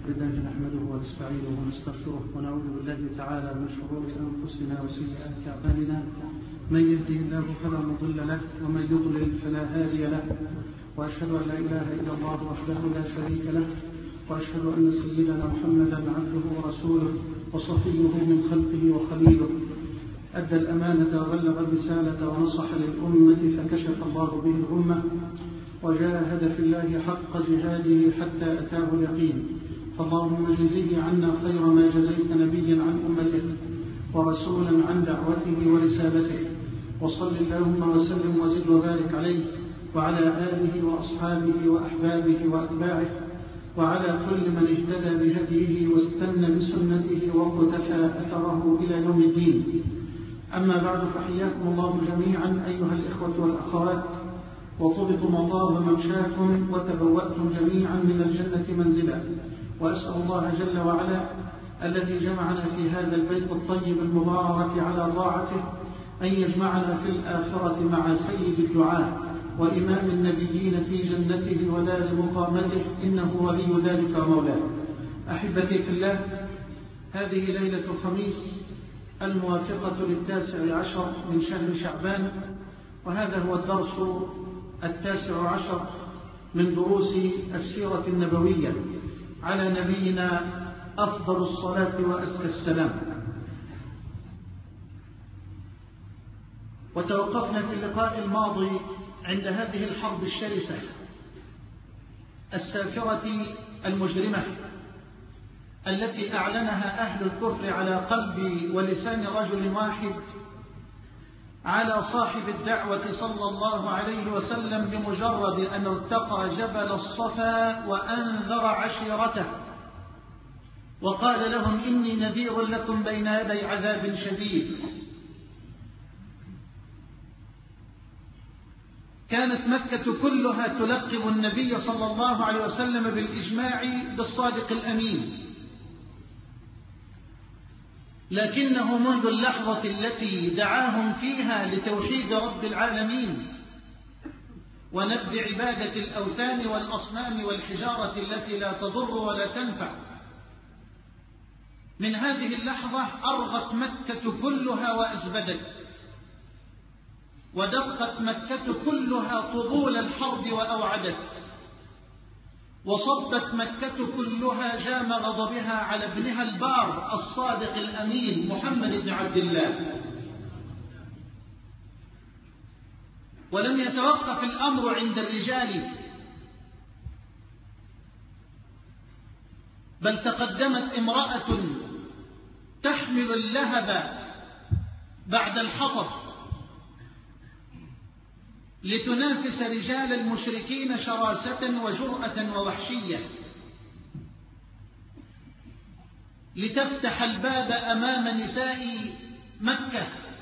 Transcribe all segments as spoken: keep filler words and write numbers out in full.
بالله نحمده ونستعينه ونستغفره ونعوذ بالله تعالى من شرور أنفسنا وسيئات أعمالنا. من يهده الله فلا مضل له ومن يضلل فلا هادي له، وأشهد أن لا إله إلا الله وحده لا شريك له، وأشهد أن سيدنا محمدا عبده ورسوله وصفيه من خلقه وخليله، أدى الأمانة وبلغ الرسالة ونصح للأمة فكشف الله به الأمة وجاهد في الله حق جهاده حتى أتاه اليقين. فاللهم جزيه عنا خير ما جزيت نبيا عن أمته ورسولا عن دعوته ورسالته، وصل اللهم وسلم وزد وبارك عليه وعلى آله وأصحابه وأحبابه وأتباعه وعلى كل من اهتدى بهديه واستنى بسنته واقتفى أثره إلى يوم الدين. أما بعد، فحياكم الله جميعا أيها الإخوة والأخوات، وطبتم الله ممشاكم وتبوأتم جميعا من الجنة منزلا. وأسأل الله جل وعلا الذي جمعنا في هذا البيت الطيب المبارك على طاعته أن يجمعنا في الآخرة مع سيد الدعاء وإمام النبيين في جنته ودار مقامته، إنه ولي ذلك ومولاه. أحبتي في الله، هذه ليلة الخميس الموافقة للتاسع عشر من شهر شعبان، وهذا هو الدرس التاسع عشر من دروس السيرة النبوية على نبينا أفضل الصلاة وأزكى السلام. وتوقفنا في اللقاء الماضي عند هذه الحرب الشرسة السافرة المجرمة التي أعلنها أهل الكفر على قلب ولسان رجل واحد على صاحب الدعوة صلى الله عليه وسلم بمجرد أن ارتقى جبل الصفا وأنذر عشيرته وقال لهم إني نذير لكم بين يدي عذاب شديد. كانت مكة كلها تلقب النبي صلى الله عليه وسلم بالإجماع بالصادق الأمين، لكنه منذ اللحظة التي دعاهم فيها لتوحيد رب العالمين ونبذ عبادة الأوثان والأصنام والحجارة التي لا تضر ولا تنفع، من هذه اللحظة أرغت مكة كلها وأزبدت، ودقت مكة كلها طبول الحرب وأوعدت، وصبت مكة كلها جام غضبها على ابنها البار الصادق الأمين محمد بن عبد الله. ولم يتوقف الأمر عند الرجال، بل تقدمت امرأة تحمل اللهب بعد الحطب لتنافس رجال المشركين شراسة وجرأة ووحشية، لتفتح الباب أمام نساء مكة،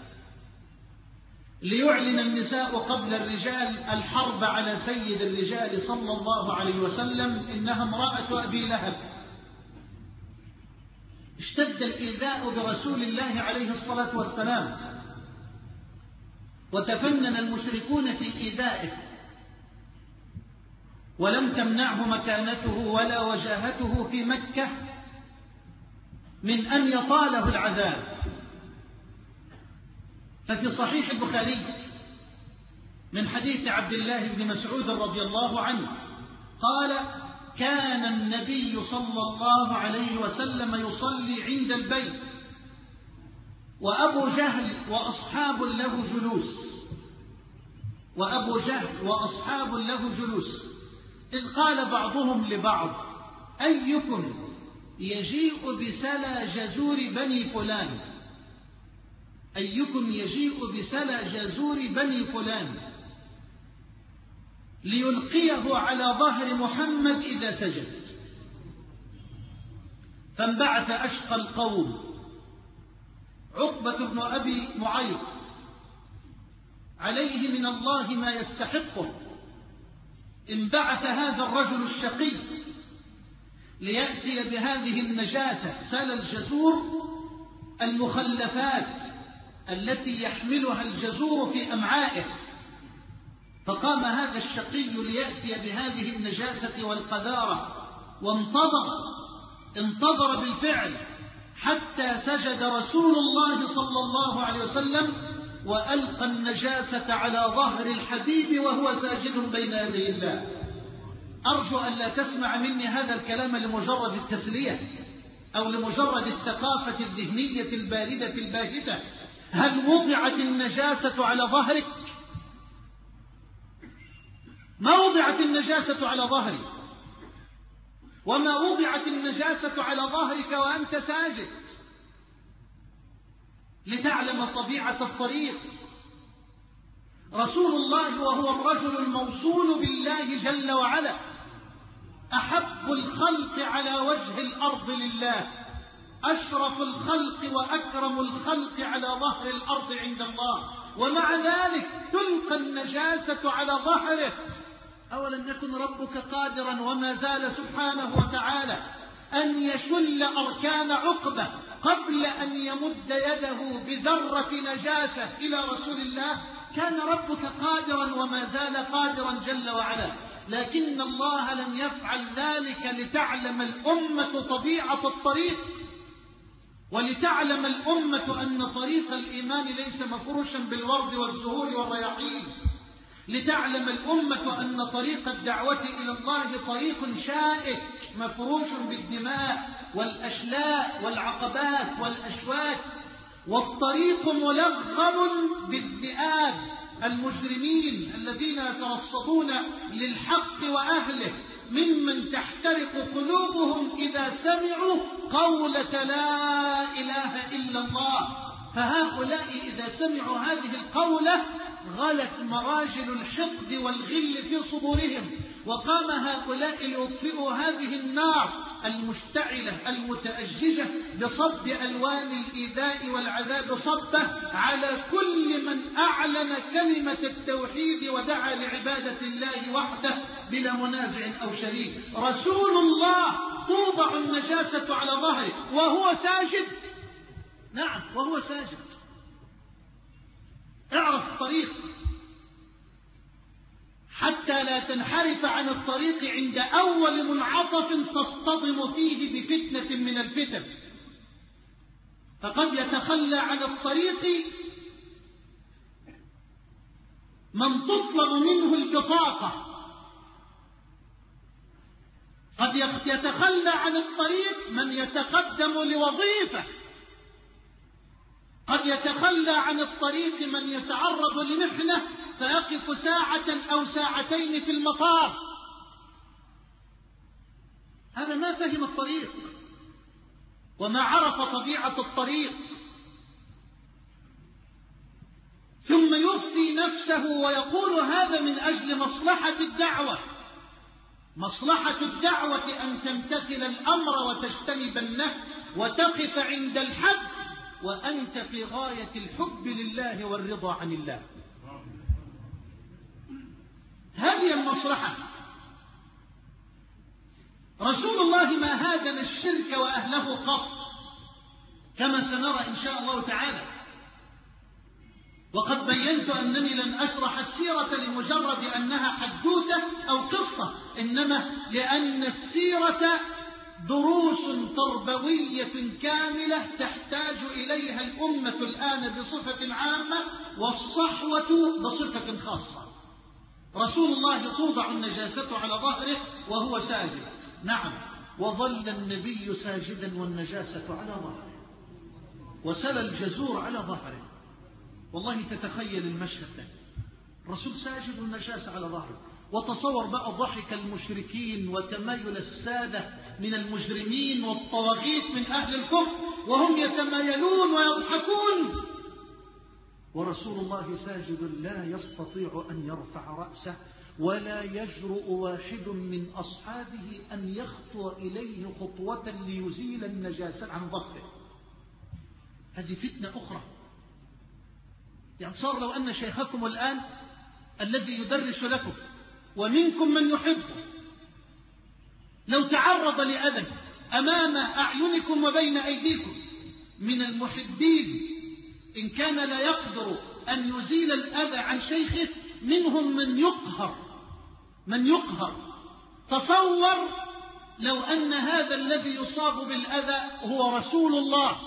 ليعلن النساء قبل الرجال الحرب على سيد الرجال صلى الله عليه وسلم، إنها امرأة أبي لهب. اشتد الإيذاء برسول الله عليه الصلاة والسلام، وتفنن المشركون في إيذائه، ولم تمنعه مكانته ولا وجاهته في مكة من أن يطاله العذاب. ففي صحيح البخاري من حديث عبد الله بن مسعود رضي الله عنه قال: كان النبي صلى الله عليه وسلم يصلي عند البيت وأبو جهل وأصحاب له جلوس وأبو جهل وأصحاب له جلوس إذ قال بعضهم لبعض: أيكم يجيء بسلى جزور بني فلان أيكم يجيء بسلى جزور بني فلان ليلقيه على ظهر محمد إذا سجد. فانبعث أشقى القوم عقبة بن أبي معيط عليه من الله ما يستحقه، انبعث هذا الرجل الشقي ليأتي بهذه النجاسة سل الجزور، المخلفات التي يحملها الجزور في أمعائه. فقام هذا الشقي ليأتي بهذه النجاسة والقذارة، وانتظر انتظر بالفعل حتى سجد رسول الله صلى الله عليه وسلم وألقى النجاسة على ظهر الحبيب وهو ساجد بين يدي الله. أرجو أن لا تسمع مني هذا الكلام لمجرد التسلية أو لمجرد الثقافة الذهنية الباردة الباهتة. هل وضعت النجاسة على ظهرك؟ ما وضعت النجاسة على ظهري، وما وضعت النجاسة على ظهرك وأنت ساجد، لتعلم طبيعة الطريق. رسول الله وهو الرجل الموصول بالله جل وعلا، أحب الخلق على وجه الأرض لله، أشرف الخلق وأكرم الخلق على ظهر الأرض عند الله، ومع ذلك تلقى النجاسة على ظهره. أولم يكن ربك قادرا وما زال سبحانه وتعالى أن يشل أركان عقبة قبل أن يمد يده بذرة نجاسة إلى رسول الله؟ كان ربك قادرا وما زال قادرا جل وعلا، لكن الله لم يفعل ذلك لتعلم الأمة طبيعة الطريق، ولتعلم الأمة أن طريق الإيمان ليس مفروشا بالورد والزهور والرياحين، لتعلم الأمة أن طريق الدعوة إلى الله طريق شائك مفروش بالدماء والأشلاء والعقبات والأشواك، والطريق ملغم بالذئاب المجرمين الذين يترصدون للحق وأهله، ممن تحترق قلوبهم إذا سمعوا قولة لا إله إلا الله. فهؤلاء إذا سمعوا هذه القولة غلت مراجل الحقد والغل في صدورهم، وقام هؤلاء ليطفئوا هذه النار المشتعلة المتأججة بصب ألوان الإيذاء والعذاب صبه على كل من أعلن كلمة التوحيد ودعا لعبادة الله وحده بلا منازع أو شريك. رسول الله توضع النجاسة على ظهره وهو ساجد، نعم وهو ساجد. اعرف الطريق حتى لا تنحرف عن الطريق عند أول منعطف تصطدم فيه بفتنة من الفتن، فقد يتخلى عن الطريق من تطلب منه البطاقة، قد يتخلى عن الطريق من يتقدم لوظيفة، قد يتخلى عن الطريق من يتعرض لمحنة فيقف ساعة أو ساعتين في المطار. هذا ما فهم الطريق وما عرف طبيعة الطريق، ثم يفتي نفسه ويقول هذا من أجل مصلحة الدعوة. مصلحة الدعوة أن تمتثل الأمر وتجتنب النهي وتقف عند الحد وأنت في غاية الحب لله والرضا عن الله. هذه المصلحة. رسول الله ما هادن الشرك وأهله قط، كما سنرى إن شاء الله تعالى. وقد بينت أنني لن أشرح السيرة لمجرد أنها حدوثة أو قصة، إنما لأن السيرة دروس تربوية كاملة تحتاج إليها الأمة الآن بصفة عامة والصحوة بصفة خاصة. رسول الله توضع النجاسة على ظهره وهو ساجد، نعم، وظل النبي ساجدا والنجاسة على ظهره، وسل الجزور على ظهره. والله تتخيل المشهد ده، الرسول ساجد والنجاسة على ظهره. وتصور بقى ضحك المشركين وتمايل السادة من المجرمين والطواغيت من أهل الكفر وهم يتمايلون ويضحكون، ورسول الله ساجد لا يستطيع أن يرفع رأسه، ولا يجرؤ واحد من أصحابه أن يخطو إليه خطوة ليزيل النجاسة عن ظهره. هذه فتنة أخرى. يعني صار لو أن شيخكم الآن الذي يدرس لكم ومنكم من يحبه لو تعرض لأذى أمام أعينكم وبين أيديكم من المحبين، إن كان لا يقدر أن يزيل الأذى عن شيخه، منهم من يقهر من يقهر تصور لو أن هذا الذي يصاب بالأذى هو رسول الله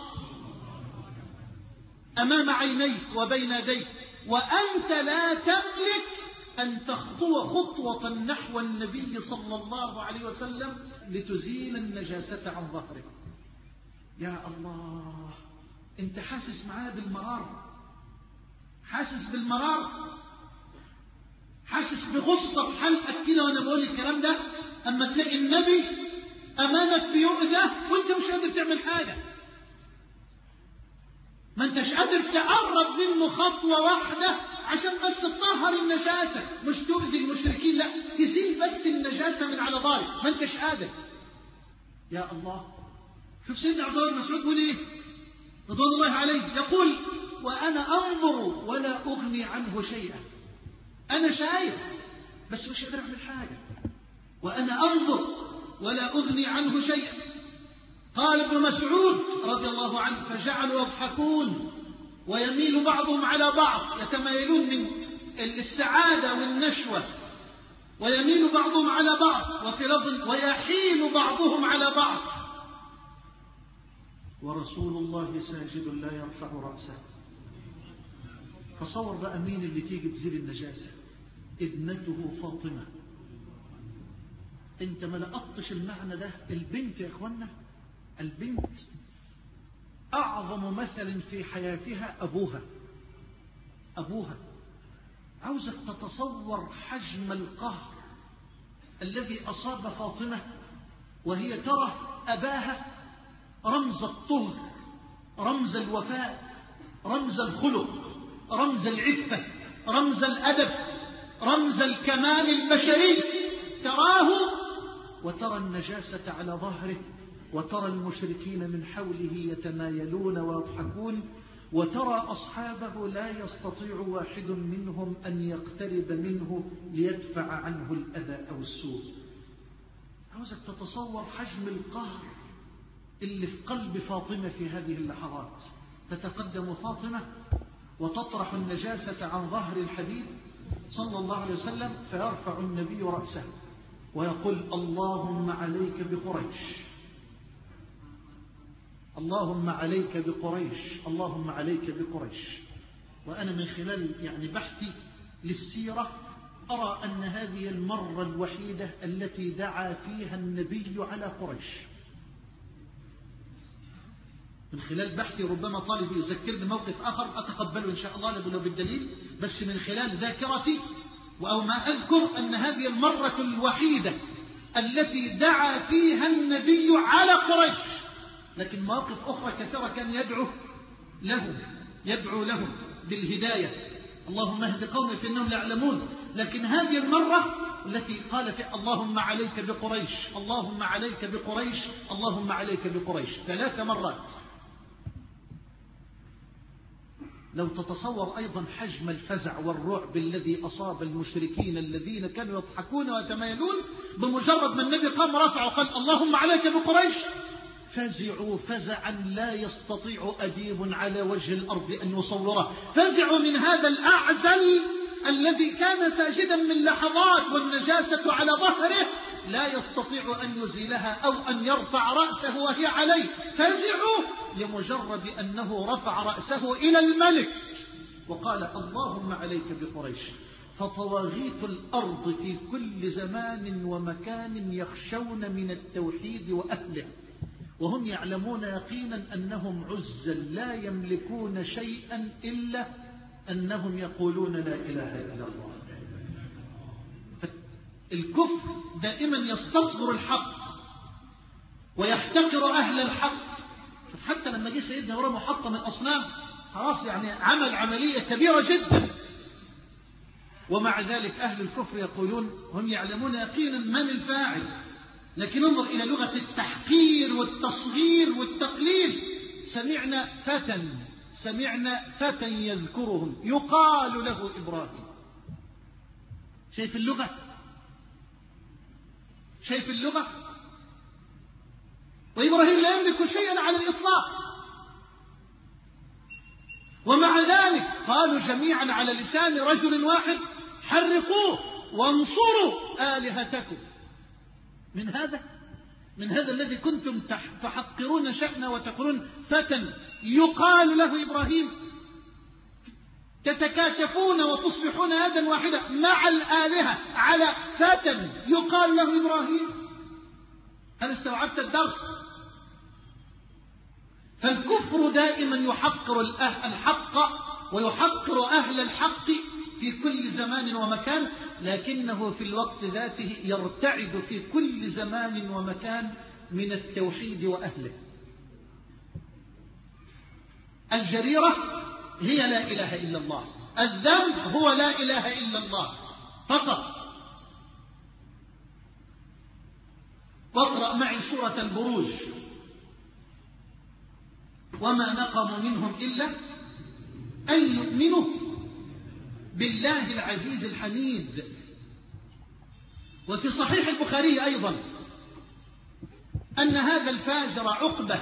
أمام عينيك وبين يديك، وأنت لا تملك أن تخطو خطوة نحو النبي صلى الله عليه وسلم لتزيل النجاسة عن ظهرك. يا الله، أنت حاسس معاه بالمرار، حاسس بالمرار، حاسس بغصة في حلقك كده وأنا بقول الكلام ده. أما تلاقي النبي أمامك بيؤذى وأنت مش قادر تعمل حاجة، ما أنتش قادر تقرب منه خطوة واحدة عشان بس تطهر النجاسة، مش تؤذي المشركين، لا، تزيل بس النجاسة من على ظهرك، ما أنتش قادر. يا الله، شوف سيدنا عبد الله بن مسعود يقول إيه رضوان الله عليه، يقول: وأنا أنظر ولا أغني عنه شيئا. أنا شايف بس مش قادر أعمل حاجة، وأنا أنظر ولا أغني عنه شيئا. قال ابن مسعود رضي الله عنه: فجعلوا يضحكون ويميل بعضهم على بعض، يتمايلون من السعادة والنشوة، ويميل بعضهم على بعض، وفي لفظ: ويحيل بعضهم على بعض، ورسول الله ساجد لا يرفع رأسه. تصور بقى مين اللي تيجي تزيل النجاسة؟ ابنته فاطمة. انت ما لقطش المعنى ده؟ البنت يا اخوانا، البنت اعظم مثل في حياتها ابوها. ابوها عاوزك تتصور حجم القهر الذي اصاب فاطمة وهي ترى اباها رمز الطهر، رمز الوفاء، رمز الخلق، رمز العفة، رمز الأدب، رمز الكمال البشري، تراه وترى النجاسة على ظهره، وترى المشركين من حوله يتمايلون ويضحكون، وترى أصحابه لا يستطيع واحد منهم أن يقترب منه ليدفع عنه الأذى أو السوء. عاوزك تتصور حجم القهر اللي في قلب فاطمة في هذه اللحظات. تتقدم فاطمة وتطرح النجاسة عن ظهر الحبيب صلى الله عليه وسلم، فيرفع النبي رأسه ويقول: اللهم عليك بقريش، اللهم عليك بقريش، اللهم عليك بقريش. وأنا من خلال يعني بحثي للسيرة أرى أن هذه المرة الوحيدة التي دعا فيها النبي على قريش. من خلال بحثي، ربما طالبي يذكرني موقف آخر أتقبله إن شاء الله لو بالدليل، بس من خلال ذاكرتي أو ما أذكر أن هذه المرة الوحيدة التي دعا فيها النبي على قريش. لكن مواقف أخرى كثيرة كان يدعو لهم يدعو لهم بالهداية، اللهم اهد قومي فإنهم لا يعلمون. لكن هذه المرة التي قال فيها: اللهم عليك بقريش، اللهم عليك بقريش، اللهم عليك بقريش، ثلاث مرات. لو تتصور أيضا حجم الفزع والرعب الذي أصاب المشركين الذين كانوا يضحكون ويتمايلون، بمجرد ما النبي قام رفع وقال: اللهم عليك بقريش، فزعوا فزعا لا يستطيع أديب على وجه الأرض أن يصوره. فزعوا من هذا الأعزل الذي كان ساجدا من لحظات والنجاسة على ظهره لا يستطيع أن يزيلها أو أن يرفع رأسه وهي عليه. فزعوا لمجرد أنه رفع رأسه إلى الملك وقال: اللهم عليك بقريش. فطواغيت الأرض في كل زمان ومكان يخشون من التوحيد وأهله، وهم يعلمون يقينا أنهم عزل لا يملكون شيئا إلا أنهم يقولون لا إله إلا الله. الكفر دائما يستصغر الحق ويحتقر أهل الحق. حتى لما جه سيدنا ورا محطم الأصنام، خلاص يعني عمل عملية كبيرة جدا، ومع ذلك أهل الكفر يقولون هم يعلمون يقينا من الفاعل. لكن انظر إلى لغة التحقير والتصغير والتقليل. سمعنا فتى سمعنا فتى يذكرهم يقال له إبراهيم. شايف اللغة؟ شايف اللغة؟ وإبراهيم لا يملك شيئا على الإطلاق، ومع ذلك قالوا جميعا على لسان رجل واحد: حرقوه وانصروا آلهتكم. من هذا من هذا الذي كنتم تحقرون شأنه وتقولون فتى يقال له إبراهيم، تتكاتفون وتصبحون يدا واحدة مع الآلهة على فتى يقال له إبراهيم. هل استوعبت الدرس؟ فالكفر دائما يحقر الحق ويحقر أهل الحق في كل زمان ومكان، لكنه في الوقت ذاته يرتعد في كل زمان ومكان من التوحيد وأهله. الجريرة هي لا إله إلا الله، الذنب هو لا إله إلا الله فقط. واقرأ معي سورة البروج. وما نقموا منهم إلا أن يؤمنوا بالله العزيز الحميد. وفي صحيح البخاري أيضا أن هذا الفاجر عقبة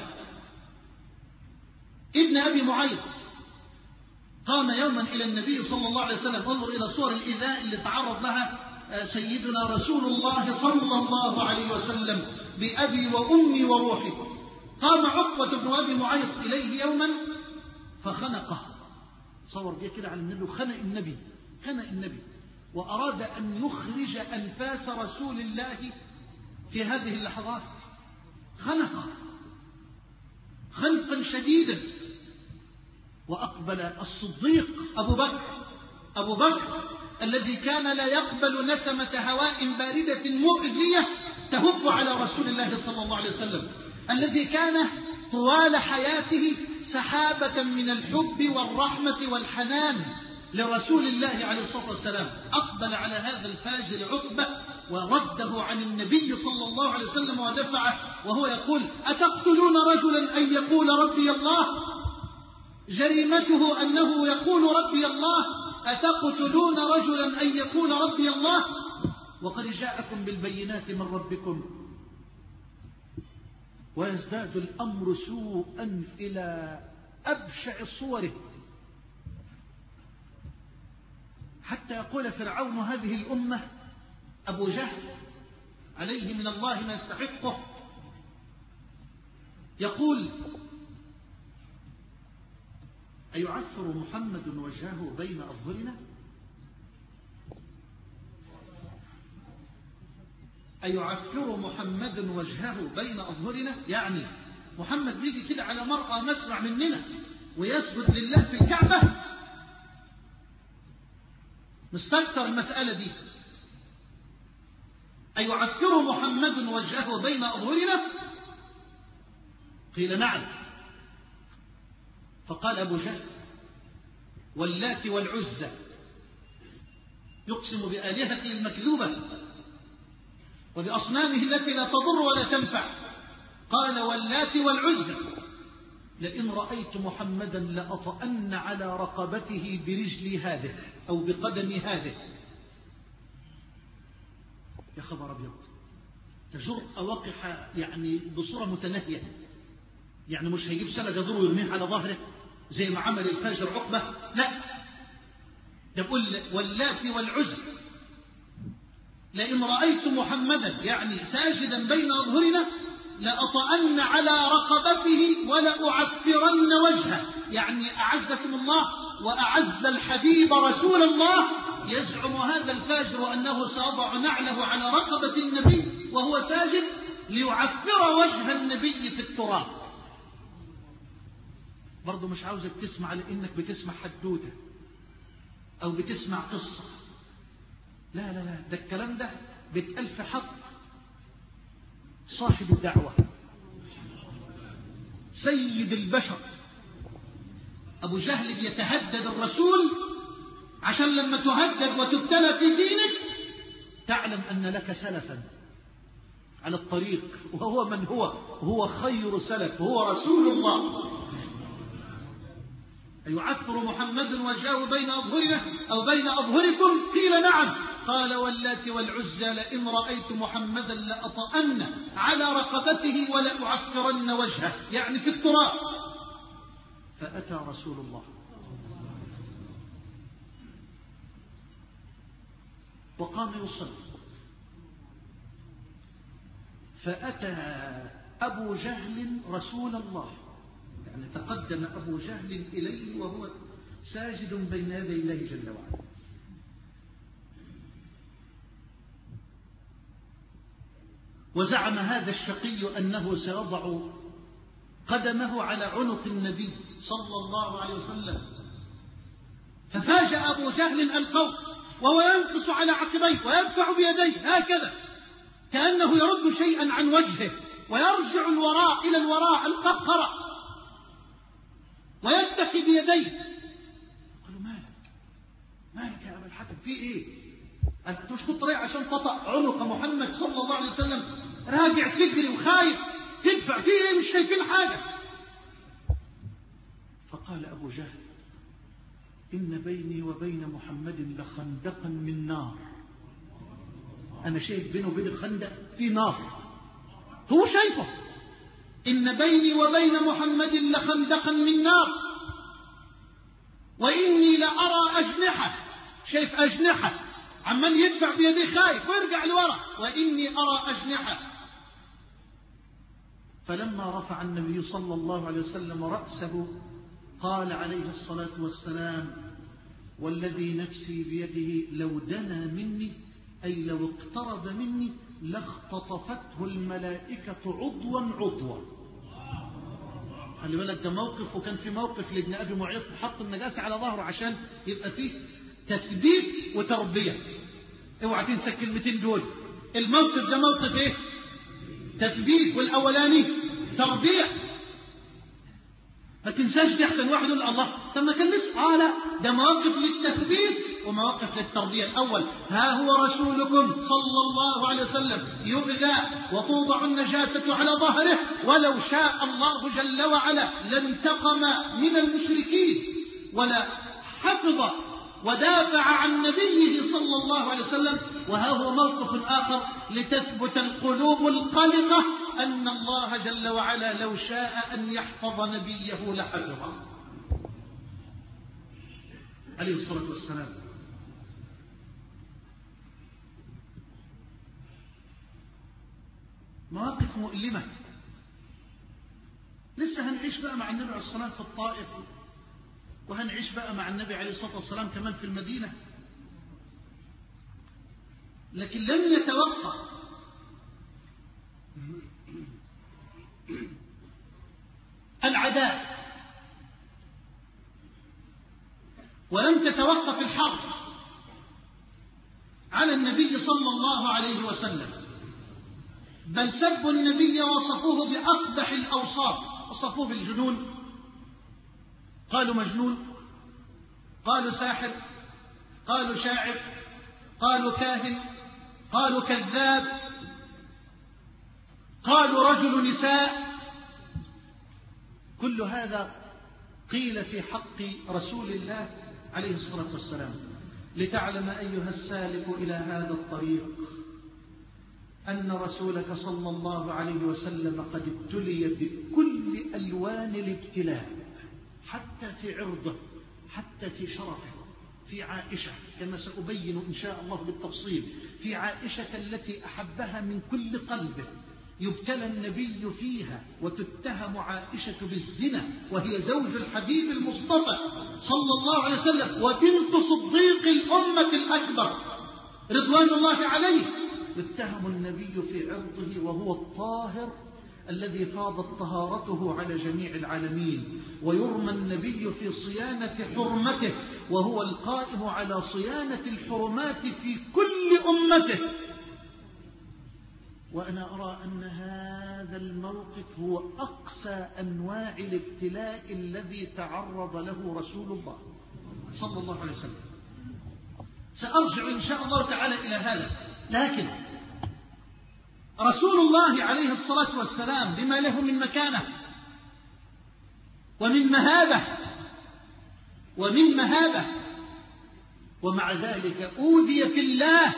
ابن أبي معيط قام يوما إلى النبي صلى الله عليه وسلم. انظر إلى صور الإيذاء اللي تعرض لها سيدنا رسول الله صلى الله عليه وسلم بأبي وأمي وروحي. قام عقبة بن أبي معيط إليه يوما فخنقه، صور جه كده على النبي وخنق النبي خنق النبي وأراد أن يخرج أنفاس رسول الله في هذه اللحظات. خنقه خنقا شديدا. وأقبل الصديق أبو بكر أبو بكر الذي كان لا يقبل نسمة هواء باردة مؤذية تهب على رسول الله صلى الله عليه وسلم، الذي كان طوال حياته سحابة من الحب والرحمة والحنان لرسول الله عليه الصلاة والسلام، أقبل على هذا الفاجر عقبة ورده عن النبي صلى الله عليه وسلم ودفعه وهو يقول: أتقتلون رجلا أن يقول ربي الله؟ جريمته أنه يقول ربي الله. أتقتلون رجلا أن يقول ربي الله وقد جاءكم بالبينات من ربكم. ويزداد الأمر سوءا إلى أبشع صوره، حتى يقول فرعون هذه الأمة أبو جهل عليه من الله ما يستحقه، يقول: أيعثر محمد وجهه بين أظهرنا؟ أيعثر محمد وجهه بين أظهرنا؟ يعني محمد بيجي كده على مرأى مسمع مننا ويسجد لله في الكعبة؟ مستكتر المسألة دي. أيعثر محمد وجهه بين أظهرنا؟ قيل نعم. فقال أبو جهل: واللات والعزى، يقسم بآلهته المكذوبة وبأصنامه التي لا تضر ولا تنفع. قال: واللات والعزى لئن رأيت محمدا لأطأن على رقبته برجلي هذه أو بقدمي هذه. يا خبر أبيض، تجر وقح يعني بصورة متناهية، يعني مش هيجيب سنة جذور ويرميه على ظهره زي ما عمل الفاجر عقبة، لا، يقول: واللات والعزى لئن رأيت محمدا يعني ساجدا بين أظهرنا لأطأن على رقبته ولأعفرن وجهه، يعني أعزكم الله وأعز الحبيب رسول الله. يزعم هذا الفاجر أنه سيضع نعله على رقبة النبي وهو ساجد ليعفر وجه النبي في التراب. برضو مش عاوزك تسمع لأنك بتسمع حدوتة أو بتسمع قصة، لا لا لا، ده الكلام ده بيتقال في حق صاحب الدعوة سيد البشر. أبو جهل بيتهدد الرسول عشان لما تهدد وتبتلى في دينك تعلم أن لك سلفا على الطريق، وهو من هو؟ هو خير سلف، هو رسول الله. أيعثر محمد وجهه بين أظهرنا أو بين أظهركم؟ قيل نعم. قال: واللات والعزى لئن رأيت محمدا لأطأن على رقبته ولأعفرن وجهه، يعني في التراب. فأتى رسول الله وقام يصلي، فأتى أبو جهل رسول الله، يعني تقدم أبو جهل إليه وهو ساجد بين يدي الله جل وعلا، وزعم هذا الشقي أنه سيضع قدمه على عنق النبي صلى الله عليه وسلم. ففاجأ أبو جهل القوم وهو ينقص على عقبيه ويدفع بيديه هكذا كأنه يرد شيئا عن وجهه، ويرجع الوراء إلى الوراء القهقرة ويتقي بيديه. قالوا مالك مالك يا أبا الحكم، في إيه؟ أنت مش كنت رايح عشان تطأ عنق محمد صلى الله عليه وسلم، راجع تجري وخايف تدفع، في إيه؟ مش شايفين حاجة. فقال أبو جهل إن بيني وبين محمد لخندقا من نار، أنا شايف بينه وبين الخندق في نار، هو شايفه. إن بيني وبين محمد لخندقا من نار وإني لأرى أجنحة، شايف أجنحة عمال يدفع بيديه خايف ويرجع لورا، وإني أرى أجنحة. فلما رفع النبي صلى الله عليه وسلم رأسه قال عليه الصلاة والسلام والذي نفسي بيده لو دنا مني، أي لو اقترب مني لاختطفته الملائكة عضوا عضوا. خلي بالك ده موقف، وكان في موقف لابن أبي معيط حط النجاسة على ظهره عشان يبقى فيه تثبيت وتربية. اوعى تنسى الكلمتين دول، الموقف ده موقف ايه؟ تثبيت، والأولاني تربية. ما تنساش دي، احسن واحد يقول الله طب ما كان لسه، اه لا ده مواقف للتثبيت ومواقف للتربية. الأول ها هو رسولكم صلى الله عليه وسلم يؤذى وتوضع النجاسة على ظهره، ولو شاء الله جل وعلا لانتقم من المشركين ولا حفظ ودافع عن نبيه صلى الله عليه وسلم. وها هو موقف آخر لتثبت القلوب القلقة أن الله جل وعلا لو شاء أن يحفظ نبيه لحفظه عليه الصلاة والسلام. مواقف مؤلمة. لسه هنعيش بقى مع النبي عليه الصلاة والسلام في الطائف، وهنعيش بقى مع النبي عليه الصلاة والسلام كمان في المدينة، لكن لم يتوقف العداء ولم تتوقف الحرب على النبي صلى الله عليه وسلم، بل سبوا النبي وصفوه بأقبح الأوصاف. وصفوه بالجنون، قالوا مجنون، قالوا ساحر، قالوا شاعر، قالوا كاهن، قالوا كذاب، قالوا رجل نساء. كل هذا قيل في حق رسول الله عليه الصلاة والسلام. لتعلم أيها السالك إلى هذا الطريق أن رسولك صلى الله عليه وسلم قد ابتلي بكل ألوان الابتلاء، حتى في عرضه، حتى في شرفه. في عائشة كما سأبين إن شاء الله بالتفصيل، في عائشة التي أحبها من كل قلبه يبتلى النبي فيها وتتهم عائشة بالزنا، وهي زوج الحبيب المصطفى صلى الله عليه وسلم وبنت صديق الأمة الأكبر رضوان الله عليه. يتهم النبي في عرضه وهو الطاهر الذي فاضت طهارته على جميع العالمين، ويرمى النبي في صيانة حرمته وهو القائم على صيانة الحرمات في كل أمته. وأنا أرى أن هذا الموقف هو أقسى أنواع الابتلاء الذي تعرض له رسول الله صلى الله عليه وسلم. سأرجع إن شاء الله تعالى إلى هذا، لكن رسول الله عليه الصلاة والسلام بما له من مكانة ومن مهابة ومن مهابة ومع ذلك أوذي في الله،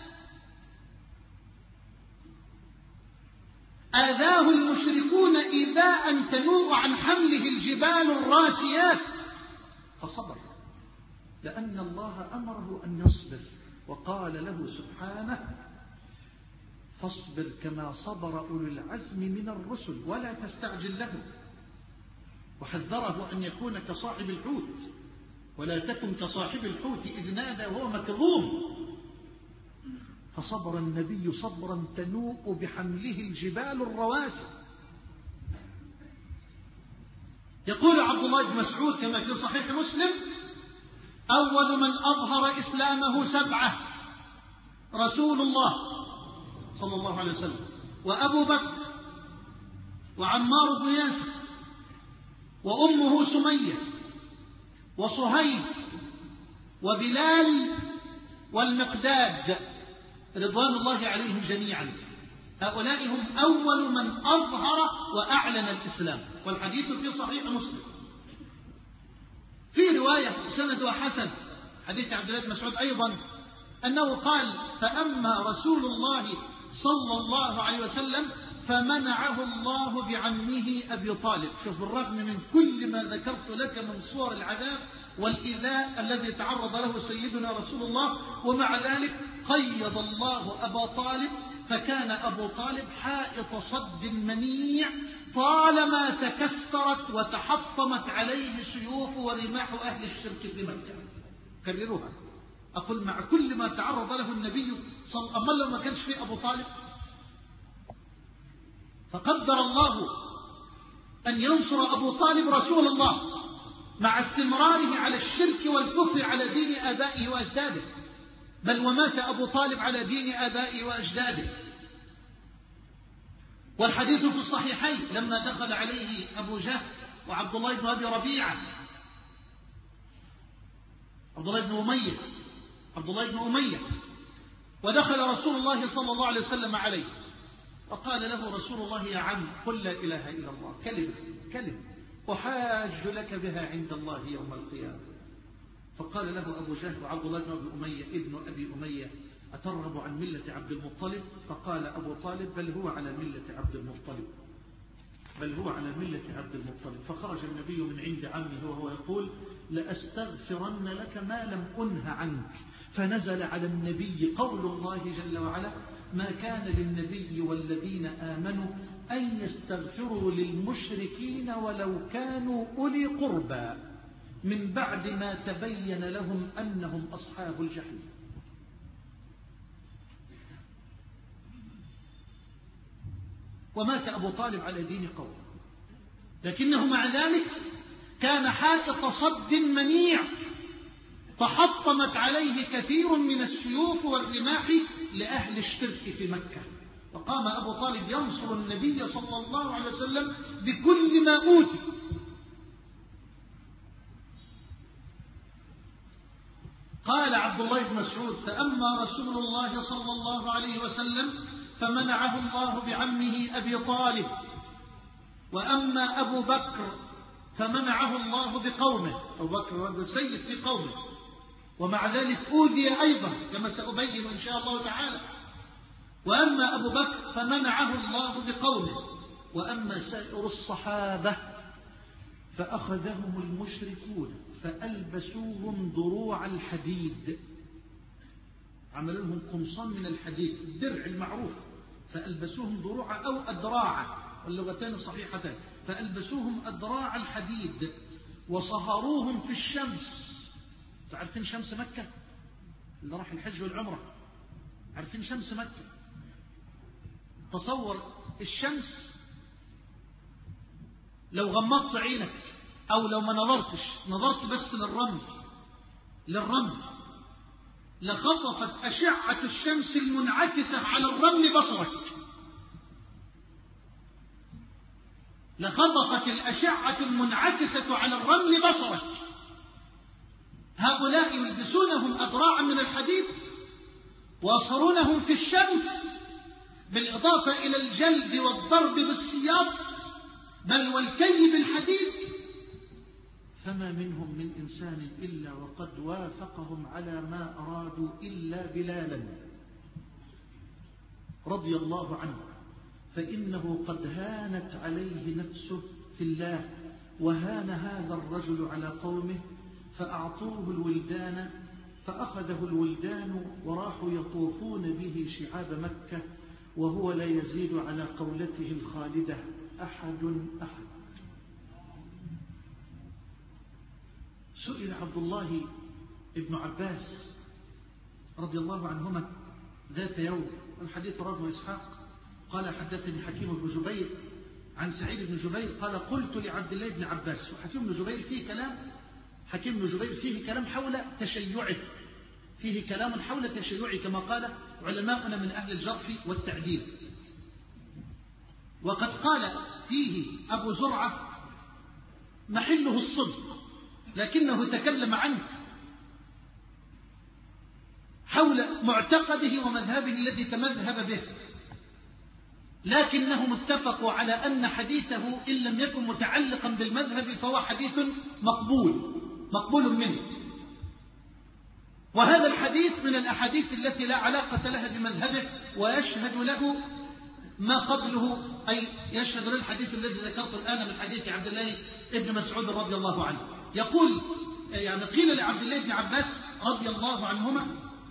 آذاه المشركون إيذاء تنوء عن حمله الجبال الراسيات، فصبر لأن الله أمره أن يصبر، وقال له سبحانه فاصبر كما صبر أولو العزم من الرسل ولا تستعجل له، وحذره أن يكون كصاحب الحوت، ولا تكن كصاحب الحوت إذ نادى وهو مكظوم. فصبر النبي صبرا تنوء بحمله الجبال الرواسي. يقول عبد الله بن مسعود كما في صحيح مسلم: أول من أظهر إسلامه سبعة: رسول الله صلى الله عليه وسلم، وأبو بكر، وعمار بن ياسر، وأمه سمية، وصهيب، وبلال، والمقداد رضوان الله عليهم جميعا. هؤلاء هم أول من أظهر وأعلن الإسلام، والحديث في صحيح مسلم. في رواية سندها حسن حديث عبد الله بن مسعود أيضا أنه قال: فأما رسول الله صلى الله عليه وسلم فمنعه الله بعمه أبي طالب. شوف، بالرغم من كل ما ذكرت لك من صور العذاب والإيذاء الذي تعرض له سيدنا رسول الله، ومع ذلك قيض الله أبا طالب، فكان أبو طالب حائط صد منيع طالما تكسرت وتحطمت عليه سيوف ورماح أهل الشرك في مكة. كرروها، أقول مع كل ما تعرض له النبي صلى الله عليه وسلم، لو ما كانش فيه أبو طالب فقدر الله أن ينصر أبو طالب رسول الله مع استمراره على الشرك والكفر على دين آبائه وأجداده، بل ومات أبو طالب على دين آبائه وأجداده. والحديث في الصحيحين لما دخل عليه أبو جهل وعبد الله بن أبي ربيعة، عبد الله بن أمية عبد الله بن أمية ودخل رسول الله صلى الله عليه وسلم عليه، وقال له رسول الله: يا عم، قل لا إله إلا الله، كلمة كلمة أحاج لك بها عند الله يوم القيامة. فقال له أبو جهل وعبد الله بن أبي أمية ابن أبي أمية: أترغب عن ملة عبد المطلب؟ فقال أبو طالب: بل هو على ملة عبد المطلب بل هو على ملة عبد المطلب. فخرج النبي من عند عمه وهو يقول: لأستغفرن لك ما لم أنه عنك. فنزل على النبي قول الله جل وعلا: ما كان للنبي والذين آمنوا أن يستغفروا للمشركين ولو كانوا أولي قربى من بعد ما تبين لهم أنهم أصحاب الجحيم. ومات أبو طالب على دين قوم، لكنه مع ذلك كان حائط صد منيع تحطمت عليه كثير من السيوف والرماح لأهل الشرك في مكة. وقام أبو طالب ينصر النبي صلى الله عليه وسلم بكل ما أوتي. قال عبد الله بن مسعود: فأما رسول الله صلى الله عليه وسلم فمنعه الله بعمه أبي طالب، وأما أبو بكر فمنعه الله بقومه. أبو بكر رجل سيد في قومه، ومع ذلك أوذي أيضا كما سأبين إن شاء الله تعالى. وأما أبو بكر فمنعه الله بقومه. وأما سائر الصحابة فأخذهم المشركون فألبسوهم ضروع الحديد، عمل لهم قمصان من الحديد، الدرع المعروف، فألبسوهم ضروع أو أدراع، واللغتين صحيحتان، فألبسوهم أدراع الحديد وصهروهم في الشمس. عارفين شمس مكة اللي راح الحج والعمرة؟ عارفين شمس مكة؟ تصور الشمس لو غمضت عينك أو لو ما نظرتش، نظرت بس للرمل للرمل لخطفت أشعة الشمس المنعكسة على الرمل بصرك، لخطفت الأشعة المنعكسة على الرمل بصرك. هؤلاء يلبسونهم أدراعا من الحديد ويصهرونهم في الشمس، بالإضافة إلى الجلد والضرب بالسياط بل والكي بالحديد. فما منهم من إنسان إلا وقد وافقهم على ما أرادوا إلا بلالا رضي الله عنه، فإنه قد هانت عليه نفسه في الله، وهان هذا الرجل على قومه، فأعطوه الولدان، فأخذه الولدان وراحوا يطوفون به شعاب مكة وهو لا يزيد على قولته الخالدة أحد أحد. سئل عبد الله ابن عباس رضي الله عنهما ذات يوم، الحديث رواه إسحاق قال حدثني حكيم بن جبير عن سعيد بن جبير قال قلت لعبد الله بن عباس، وحكيم بن جبير فيه كلام، حكيم بن جبير فيه كلام حول تشيعه، فيه كلام حول تشيعه كما قال علماءنا من أهل الجرح والتعديل. وقد قال فيه أبو زرعة محله الصدق، لكنه تكلم عنه حول معتقده ومذهبه الذي تمذهب به، لكنهم اتفقوا على أن حديثه إن لم يكن متعلقا بالمذهب فهو حديث مقبول مقبول منه. وهذا الحديث من الأحاديث التي لا علاقة لها بمذهبه، ويشهد له ما قبله، أي يشهد للحديث الذي ذكرته الآن من حديث عبد الله بن مسعود رضي الله عنه. يقول يعني قيل لعبد الله بن عباس رضي الله عنهما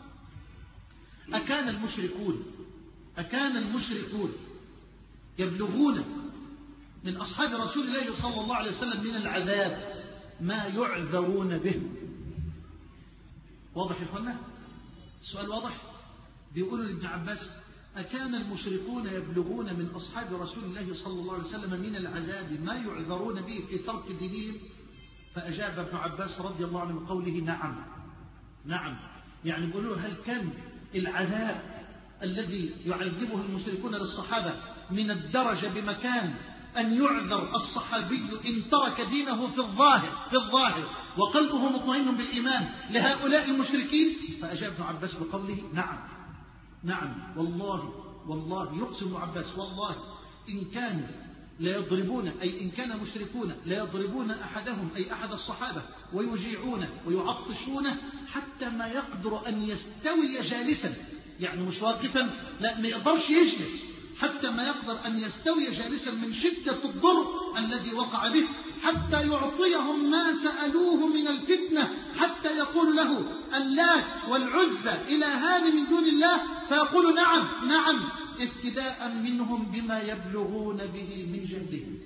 أكان المشركون أكان المشركون يبلغون من أصحاب رسول الله صلى الله عليه وسلم من العذاب ما يعذرون به؟ واضح يا اخوانا؟ السؤال واضح؟ بيقولوا لابن عباس أكان المشركون يبلغون من أصحاب رسول الله صلى الله عليه وسلم من العذاب ما يعذرون به في ترك دينهم؟ فأجاب ابن عباس رضي الله عنه بقوله نعم نعم. يعني بيقولوا هل كان العذاب الذي يعذبه المشركون للصحابة من الدرجة بمكان أن يعذر الصحابي إن ترك دينه في الظاهر في الظاهر وقلبه مطمئن بالإيمان لهؤلاء المشركين؟ فأجاب ابن عباس بقوله نعم نعم والله والله يقسم ابن عباس والله إن كانوا ليضربون، أي إن كان مشركون ليضربون أحدهم أي أحد الصحابة ويجيعونه ويعطشونه حتى ما يقدر أن يستوي جالسا، يعني مش واقفا، لا ما يقدرش يجلس، حتى ما يقدر أن يستوي جالسا من شدة الضر الذي وقع به، حتى يعطيهم ما سألوه من الفتنة، حتى يقول له اللات والعزى إلهان من دون الله فيقول نعم نعم ابتداء منهم بما يبلغون به من جهلهم.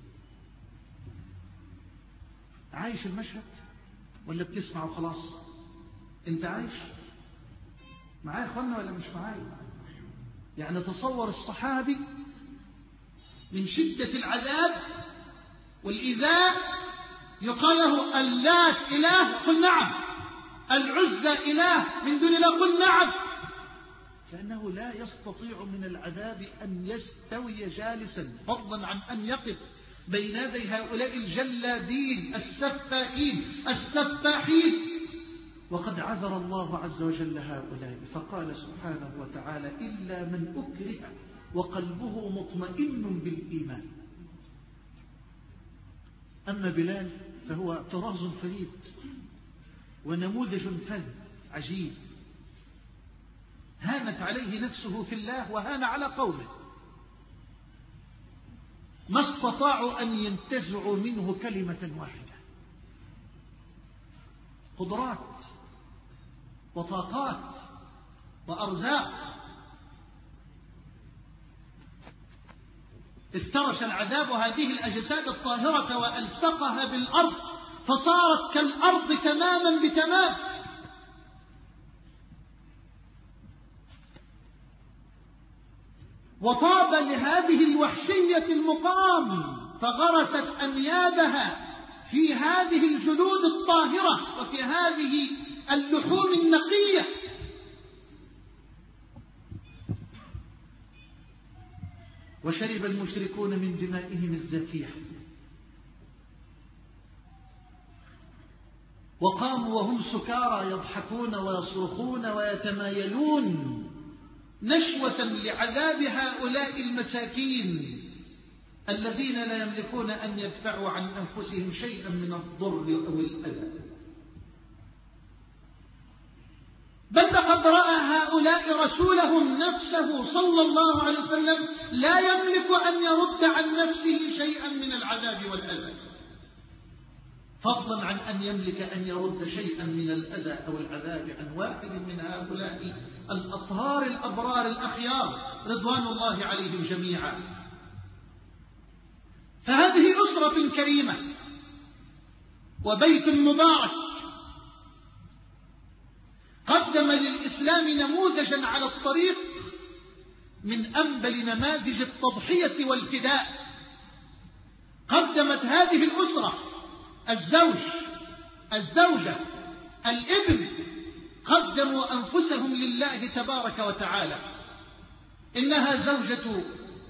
عايش المشهد ولا بتسمع وخلاص؟ انت عايش معايا يا اخوانا ولا مش معايا؟ يعني تصور الصحابي من شدة العذاب والإيذاء يقال له اللات إله قل نعم، العزى إله من دون الله قل نعم، فإنه لا يستطيع من العذاب أن يستوي جالسا، فضلا عن أن يقف بين يدي هؤلاء الجلادين السفاحين السفاحين. وقد عذر الله عز وجل هؤلاء فقال سبحانه وتعالى إلا من أكره وقلبه مطمئن بالإيمان. أما بلال فهو طراز فريد ونموذج فذ عجيب، هانت عليه نفسه في الله وهان على قومه، ما استطاعوا أن ينتزعوا منه كلمة واحدة. قدرات وطاقات وأرزاق، افترش العذاب هذه الأجساد الطاهرة وألصقها بالأرض فصارت كالأرض تماما بتمام. وطاب لهذه الوحشية المقام فغرست أنيابها في هذه الجلود الطاهرة وفي هذه اللحوم النقية. وشرب المشركون من دمائهم الزكية، وقاموا وهم سكارى يضحكون ويصرخون ويتمايلون نشوة لعذاب هؤلاء المساكين الذين لا يملكون أن يدفعوا عن أنفسهم شيئا من الضر أو الأذى. بل لقد رأى هؤلاء رسولهم نفسه صلى الله عليه وسلم لا يملك أن يرد عن نفسه شيئا من العذاب والأذى، فضلا عن أن يملك أن يرد شيئا من الأذى أو العذاب عن واحد من هؤلاء الأطهار الأبرار الأخيار رضوان الله عليهم جميعا. فهذه أسرة كريمة وبيت مبارك قدم للإسلام نموذجا على الطريق من أنبل نماذج التضحية والفداء. قدمت هذه الأسرة الزوج، الزوجة، الابن، قدموا أنفسهم لله تبارك وتعالى. إنها زوجة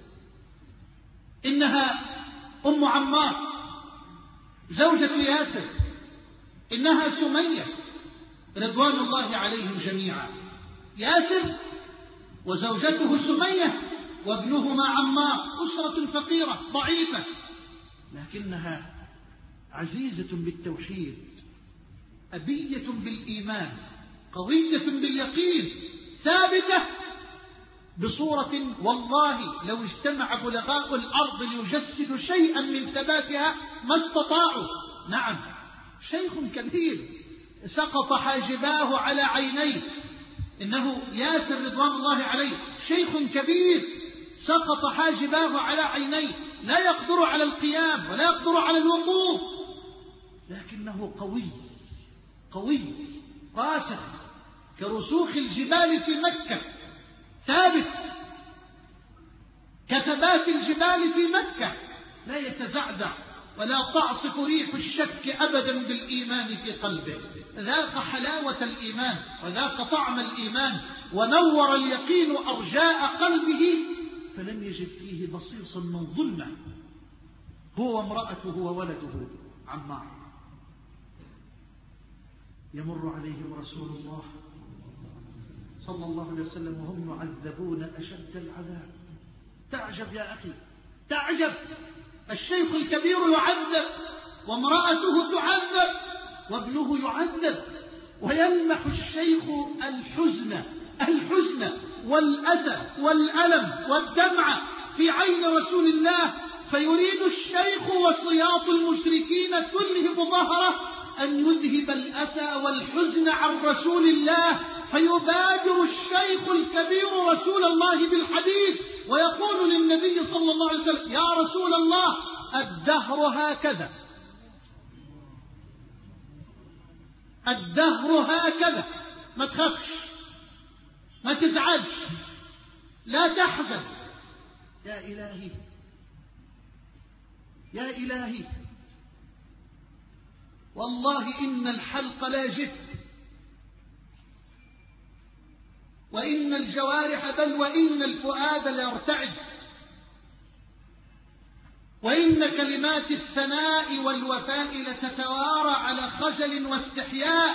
إنها أم عمار زوجة ياسر، إنها سمية رضوان الله عليهم جميعا. ياسر وزوجته سمية وابنهما عمار، أسرة فقيرة ضعيفة لكنها عزيزة بالتوحيد، أبية بالإيمان، قوية باليقين، ثابتة بصورة والله لو اجتمع بلغاء الأرض ليجسدوا شيئا من ثباتها ما استطاعوا. نعم، شيخ كبير سقط حاجباه على عينيه، إنه ياسر رضوان الله عليه شيخ كبير سقط حاجباه على عينيه، لا يقدر على القيام ولا يقدر على الوقوف، لكنه قوي قوي راسخ كرسوخ الجبال في مكة، ثابت كثبات الجبال في مكة، لا يتزعزع ولا تعصف ريح الشك أبدا بالإيمان في قلبه. ذاق حلاوة الإيمان وذاق طعم الإيمان ونور اليقين أرجاء قلبه، فلم يجد فيه بصيصا من ظلمة، هو وامرأته وولده عمار. يمر عليهم رسول الله صلى الله عليه وسلم وهم يعذبون أشد العذاب. تعجب يا أخي، تعجب، الشيخ الكبير يعذب وامرأته تعذب وابنه يعذب، ويلمح الشيخ الحزن الحزن والأسى والألم والدمع في عين رسول الله، فيريد الشيخ وصياط المشركين تلهب ظهره أن يذهب الأسى والحزن عن رسول الله، فيبادر الشيخ الكبير رسول الله بالحديث ويقول للنبي صلى الله عليه وسلم: يا رسول الله، الدهر هكذا، الدهر هكذا، ما تخافش، ما تزعلش، لا تحزن. يا إلهي يا إلهي، والله إن الحلق لا جف، وإن الجوارح بل وإن الفؤاد ليرتعد، وإن كلمات الثناء والوفاء لتتوارى على خجل واستحياء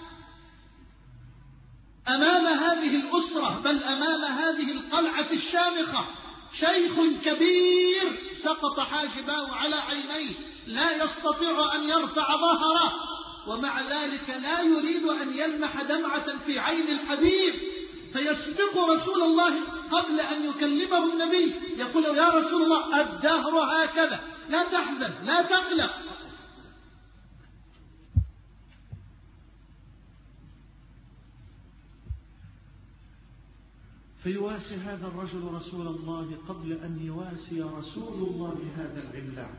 أمام هذه الأسرة، بل أمام هذه القلعة الشامخة. شيخ كبير سقط حاجباه على عينيه، لا يستطيع أن يرفع ظهره، ومع ذلك لا يريد أن يلمح دمعة في عين الحبيب، فيسبق رسول الله قبل أن يكلمه النبي يقول: يا رسول الله، الدهر هكذا، لا تحزن، لا تقلق. فيواسي هذا الرجل رسول الله قبل أن يواسي رسول الله هذا العملاق،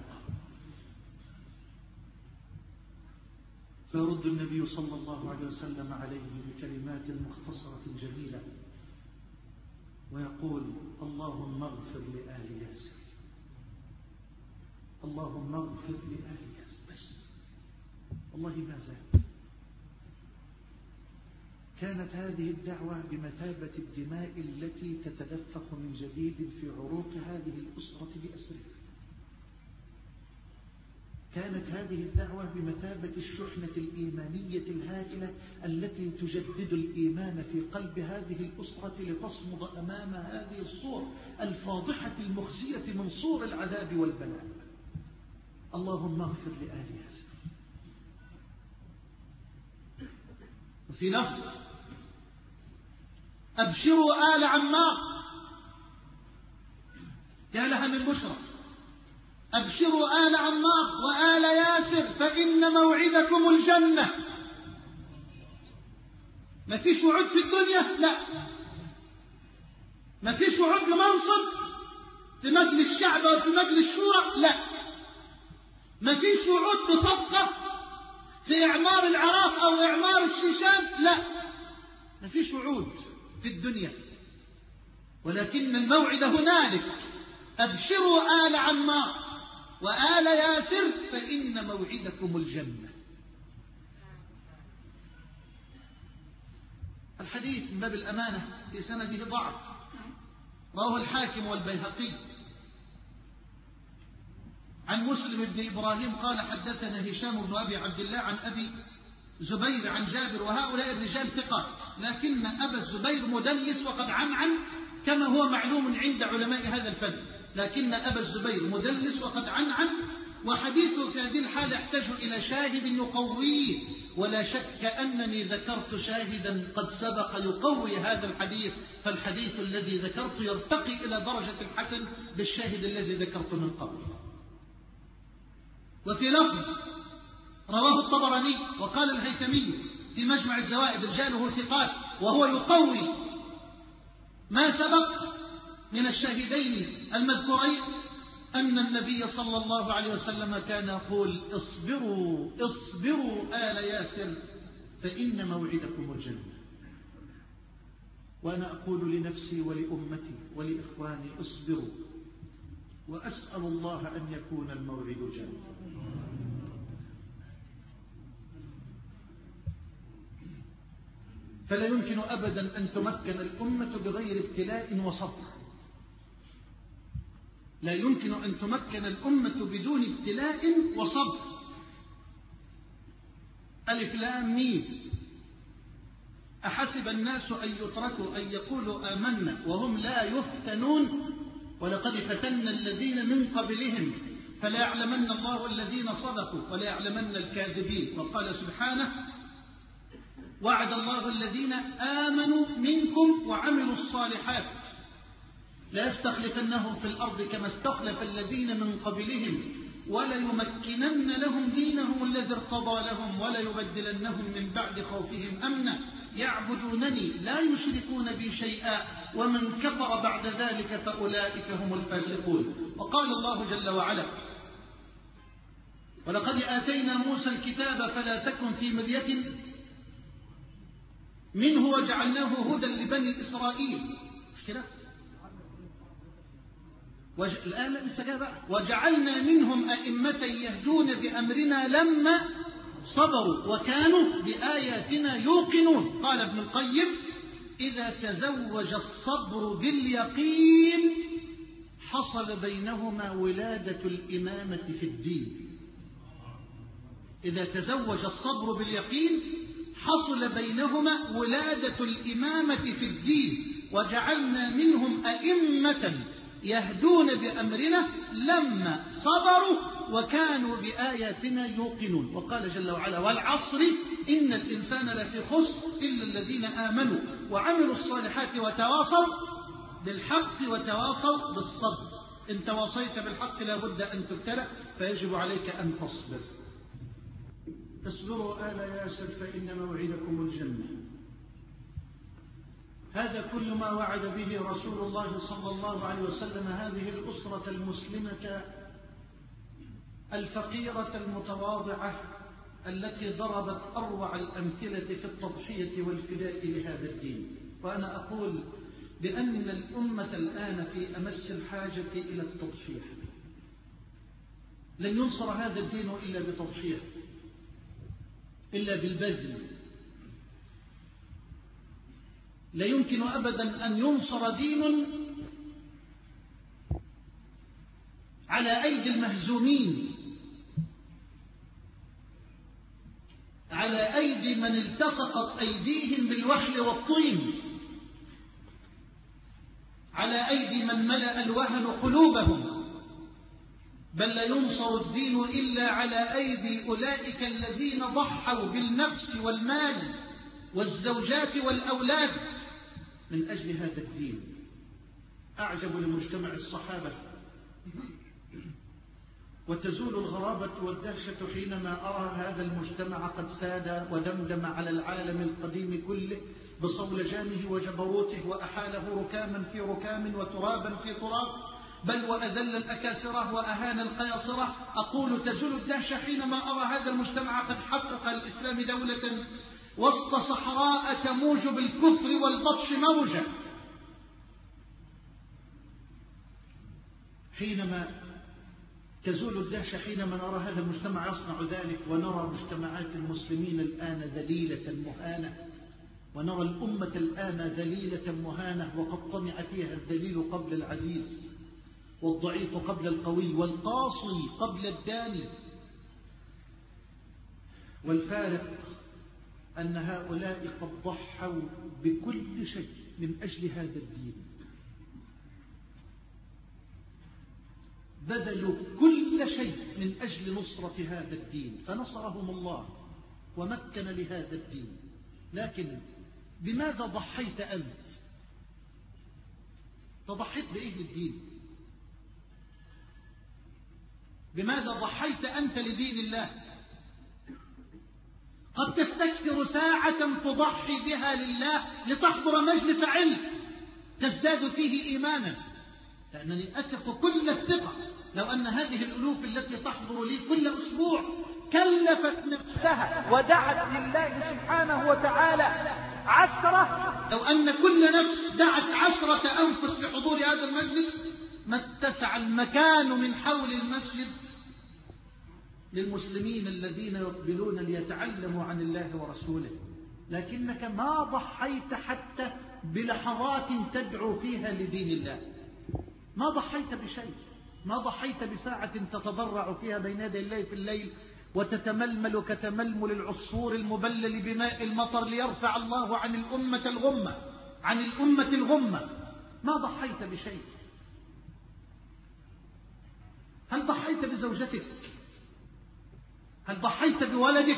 فيرد النبي صلى الله عليه وسلم عليه بكلمات مختصرة جميلة ويقول: اللهم اغفر لآل ياسر، اللهم اغفر لآل ياسر. بس والله ما زال. كانت هذه الدعوة بمثابة الدماء التي تتدفق من جديد في عروق هذه الأسرة بأسرها. كانت هذه الدعوة بمثابة الشحنة الإيمانية الهائلة التي تجدد الإيمان في قلب هذه الأسرة لتصمد أمام هذه الصور الفاضحة المخزية من صور العذاب والبلاء. اللهم اغفر لآل ياسر. وفي لفظ: أبشروا آل عمار. يا لها من بشرى، أبشروا آل عمار وآل ياسر فإن موعدكم الجنة. ما فيش وعود في الدنيا؟ لا. ما فيش وعود بمنصب في مجلس الشعب أو في مجلس الشورى؟ لا. ما فيش وعود بصفقة في إعمار العراق أو إعمار الشيشان؟ لا. ما فيش وعود في الدنيا، ولكن الموعد هنالك. أبشروا آل عمار وآل ياسر فإن موعدكم الجنة. الحديث من باب الأمانة في سنده ضعف، رواه الحاكم والبيهقي عن مسلم بن إبراهيم قال حدثنا هشام بن أبي عبد الله عن أبي زبير عن جابر، وهؤلاء الرجال ثقات، لكن أبا الزبير مدلس وقد عنعن كما هو معلوم عند علماء هذا الفن، لكن أبا الزبير مدلس وقد عنعن، وحديثه في هذه الحالة يحتاج إلى شاهد يقويه، ولا شك أنني ذكرت شاهدا قد سبق يقوي هذا الحديث، فالحديث الذي ذكرت يرتقي إلى درجة الحسن بالشاهد الذي ذكرت من قبل. وفي لفظ رواه الطبراني وقال الهيثمي في مجمع الزوائد رجاله ثقات، وهو يقوي ما سبق من الشاهدين المذكورين، أن النبي صلى الله عليه وسلم كان يقول اصبروا اصبروا آل ياسر فإن موعدكم الجنة. وأنا أقول لنفسي ولأمتي ولإخواني اصبروا، وأسأل الله أن يكون الموعد جنة. فلا يمكن أبدا أن تمكن الأمة بغير ابتلاء وصبر، لا يمكن أن تمكن الأمة بدون ابتلاء وصبر. ألف لام ميم. أحسب الناس أن يتركوا أن يقولوا آمنا وهم لا يفتنون ولقد فتنا الذين من قبلهم فلا يعلمن الله الذين صدقوا ولا يعلمن الكاذبين. وقال سبحانه وعد الله الذين آمنوا منكم وعملوا الصالحات لا يستخلفنهم في الأرض كما استخلف الذين من قبلهم وليمكنن لهم دينهم الذي ارتضى لهم وليبدلنهم من بعد خوفهم أمنا يعبدونني لا يشركون بي شيئا ومن كفر بعد ذلك فأولئك هم الفاسقون. وقال الله جل وعلا ولقد آتينا موسى الكتاب فلا تكن في مرية منه وجعلناه هدى لبني إسرائيل. مش كده؟ وج... الآن لسه جاء بقى وجعلنا منهم أئمة يهدون بأمرنا لما صبروا وكانوا بآياتنا يوقنون. قال ابن القيم إذا تزوج الصبر باليقين حصل بينهما ولادة الإمامة في الدين. إذا تزوج الصبر باليقين حصل بينهما ولادة الإمامة في الدين وجعلنا منهم أئمة يهدون بأمرنا لما صبروا وكانوا بآياتنا يوقنون. وقال جل وعلا والعصر إن الإنسان لفي خسر إلا الذين آمنوا وعملوا الصالحات وتواصوا بالحق وتواصوا بالصبر. إن تواصيت بالحق لا بد أن تبتلى فيجب عليك أن تصبر. اصبروا آل ياسر فإن موعدكم الجنة. هذا كل ما وعد به رسول الله صلى الله عليه وسلم هذه الأسرة المسلمة الفقيرة المتواضعة التي ضربت أروع الأمثلة في التضحية والفداء لهذا الدين. وأنا أقول بأن الأمة الآن في أمس الحاجة إلى التضحية. لن ينصر هذا الدين إلا بتضحية، إلا بالبذل. لا يمكن أبدا أن ينصر دين على أيدي المهزومين، على أيدي من التصقت أيديهم بالوحل والطين، على أيدي من ملأ الوهن قلوبهم. بل لا ينصر الدين إلا على أيدي أولئك الذين ضحوا بالنفس والمال والزوجات والأولاد من أجل هذا الدين. أعجب لمجتمع الصحابة وتزول الغرابة والدهشة حينما أرى هذا المجتمع قد ساد ودمدم على العالم القديم كله بصولجانه وجبروته، وأحاله ركاما في ركام وترابا في تراب، بل وأذل الأكاسرة وأهان القياصرة. أقول تزول الدهشة حينما أرى هذا المجتمع قد حقق الإسلام دولة وسط صحراء تموج بالكفر والبطش موجة. حينما تزول الدهشة حينما نرى هذا المجتمع يصنع ذلك، ونرى مجتمعات المسلمين الآن ذليلة مهانة، ونرى الأمة الآن ذليلة مهانة، وقد طمع فيها الذليل قبل العزيز، والضعيف قبل القوي، والقاصي قبل الداني. والفارق أن هؤلاء قد ضحوا بكل شيء من أجل هذا الدين، بذلوا كل شيء من أجل نصرة هذا الدين، فنصرهم الله ومكن لهذا الدين. لكن بماذا ضحيت أنت؟ تضحيت بإيه الدين؟ بماذا ضحيت أنت لدين الله؟ قد تستكثر ساعة تضحي بها لله لتحضر مجلس علم تزداد فيه إيمانا، لأنني أثق كل الثقة لو أن هذه الألوف التي تحضر لي كل أسبوع كلفت نفسها ودعت لله سبحانه وتعالى عشرة، لو أن كل نفس دعت عشرة أنفس لحضور هذا المجلس ما اتسع المكان من حول المسجد للمسلمين الذين يقبلون ليتعلموا عن الله ورسوله. لكنك ما ضحيت حتى بلحظات تدعو فيها لدين الله، ما ضحيت بشيء، ما ضحيت بساعة تتضرع فيها بين يدي الله في الليل وتتململ كتململ العصفور المبلل بماء المطر ليرفع الله عن الأمة الغمة عن الأمة الغمة. ما ضحيت بشيء. هل ضحيت بزوجتك؟ هل ضحيت بولدك؟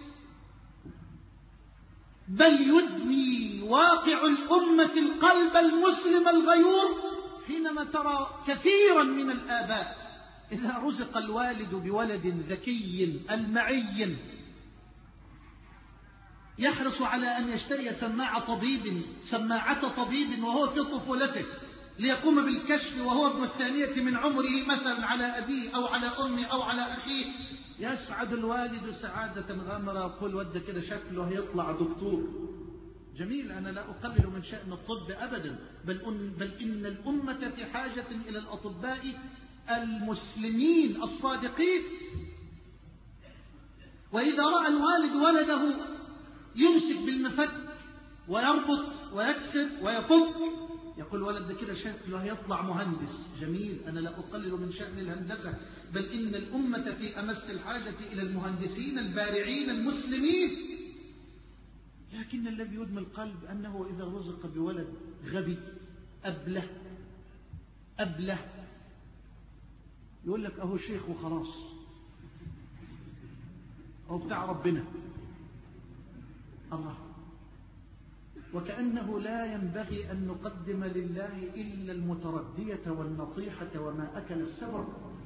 بل يدمي واقع الأمة القلب المسلم الغيور حينما ترى كثيرا من الآباء إذا رزق الوالد بولد ذكي المعي يحرص على أن يشتري سماعة طبيب سماعة طبيب وهو في طفولته ليقوم بالكشف وهو ابن الثانية من عمره مثلا على أبيه أو على أمه أو على أخيه. يسعد الوالد سعادة غامرة، يقول ود كده شكله هيطلع دكتور. جميل، أنا لا أقلل من شأن الطب أبدا، بل, بل إن الأمة في حاجة إلى الأطباء المسلمين الصادقين. وإذا رأى الوالد ولده يمسك بالمفك ويربط ويكسر ويفك يقول ولد كده شكله هيطلع مهندس. جميل، أنا لا أقلل من شأن الهندسة، بل إن الأمة في أمس الحاجة إلى المهندسين البارعين المسلمين. لكن الذي يدمي القلب أنه إذا رزق بولد غبي أبله أبله يقول لك أهو شيخ وخلاص، أو بتاع ربنا. الله، وكأنه لا ينبغي أن نقدم لله إلا المتردية والنطيحة وما أكل السبر.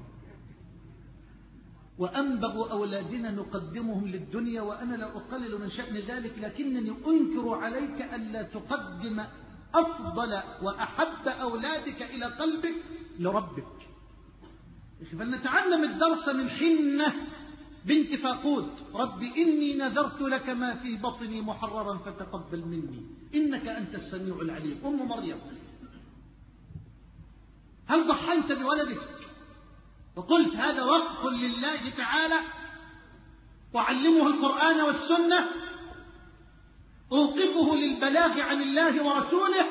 وأنبغ أولادنا نقدمهم للدنيا، وأنا لا أقلل من شأن ذلك، لكنني أنكر عليك ألا تقدم أفضل وأحب أولادك إلى قلبك لربك. فلنتعلم الدرس من حنة بنت فاقود: رب إني نذرت لك ما في بطني محررا فتقبل مني إنك أنت السميع العليم. أم مريم، هل ضحيت بولدك وقلت هذا وقف لله تعالى أعلمه القرآن والسنة أوقفه للبلاغ عن الله ورسوله؟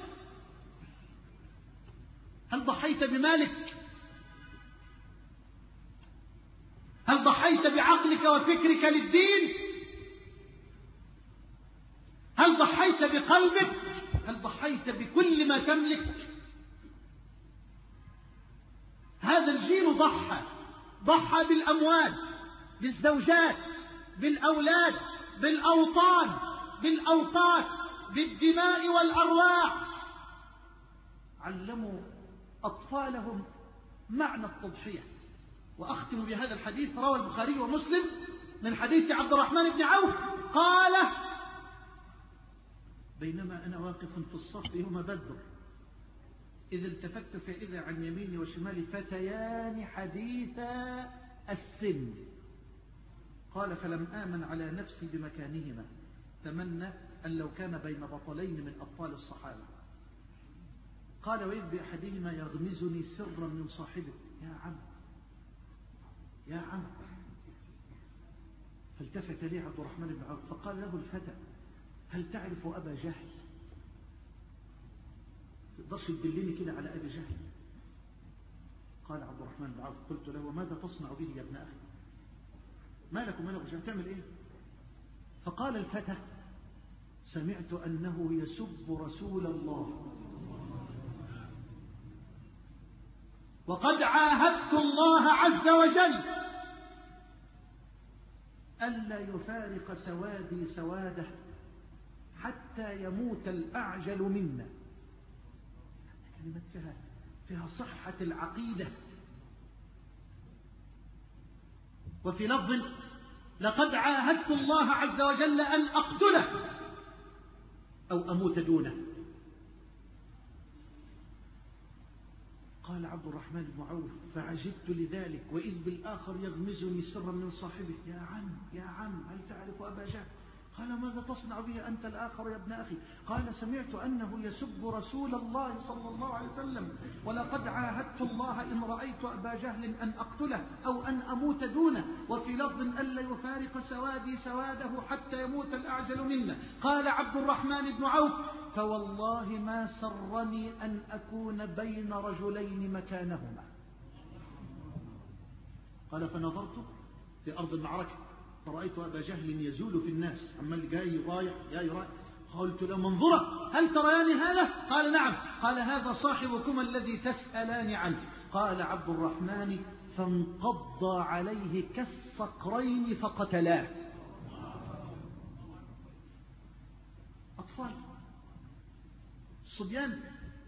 هل ضحيت بمالك؟ هل ضحيت بعقلك وفكرك للدين؟ هل ضحيت بقلبك؟ هل ضحيت بكل ما تملك؟ هذا الجيل ضحى ضحى بالأموال، بالزوجات، بالأولاد، بالأوطان، بالأوقات، بالدماء والأرواح. علموا أطفالهم معنى التضحية، وأختم بهذا الحديث، روى البخاري ومسلم من حديث عبد الرحمن بن عوف قال: بينما أنا واقف في الصف يوم بدر إذ التفت فإذا عن يميني وشمالي فتيان حديثا السن. قال: فلم آمن على نفسي بمكانهما، تمنى أن لو كان بين بطلين من أبطال الصحابة. قال: وإذ بأحدهما يغمزني سرا من صاحبه: يا عم يا عم. فالتفت لي عبد الرحمن بن عوف فقال له الفتى: هل تعرف أبا جهل؟ تقدرش تدلني كده على أبي جهل؟ قال عبد الرحمن بن عوف: قلت له: وماذا تصنع به يا ابن أخي؟ ما لك وما له أبو جهل، تعمل إيه؟ فقال الفتى: سمعت أنه يسب رسول الله، وقد عاهدت الله عز وجل ألا يفارق سوادي سواده حتى يموت الأعجل منا. كلمة فيها, فيها صحة العقيدة. وفي لفظ: لقد عاهدت الله عز وجل أن أقتله أو أموت دونه. قال عبد الرحمن بن عوف: فعجبت لذلك، وإذ بالآخر يغمزني سرا من صاحبه: يا عم يا عم، هل تعرف أبا جهل؟ قال: ماذا تصنع به أنت الآخر يا ابن أخي؟ قال: سمعت أنه يسب رسول الله صلى الله عليه وسلم، ولقد عاهدت الله إن رأيت أبا جهل أن أقتله أو أن أموت دونه، وفي لفظ: ألا يفارق سوادي سواده حتى يموت الأعجل منا. قال عبد الرحمن بن عوف: فوالله ما سرني أن أكون بين رجلين مكانهما. قال: فنظرت في أرض المعركة فرأيت أبا جهل يزول في الناس، عمال جاي يضايق جاي يرايق. قلت له: منظرة، هل تريان هذا؟ قال: نعم. قال: هذا صاحبكم الذي تسألان عنه. قال عبد الرحمن: فانقض عليه كالصقرين فقتلاه. أطفال صبيان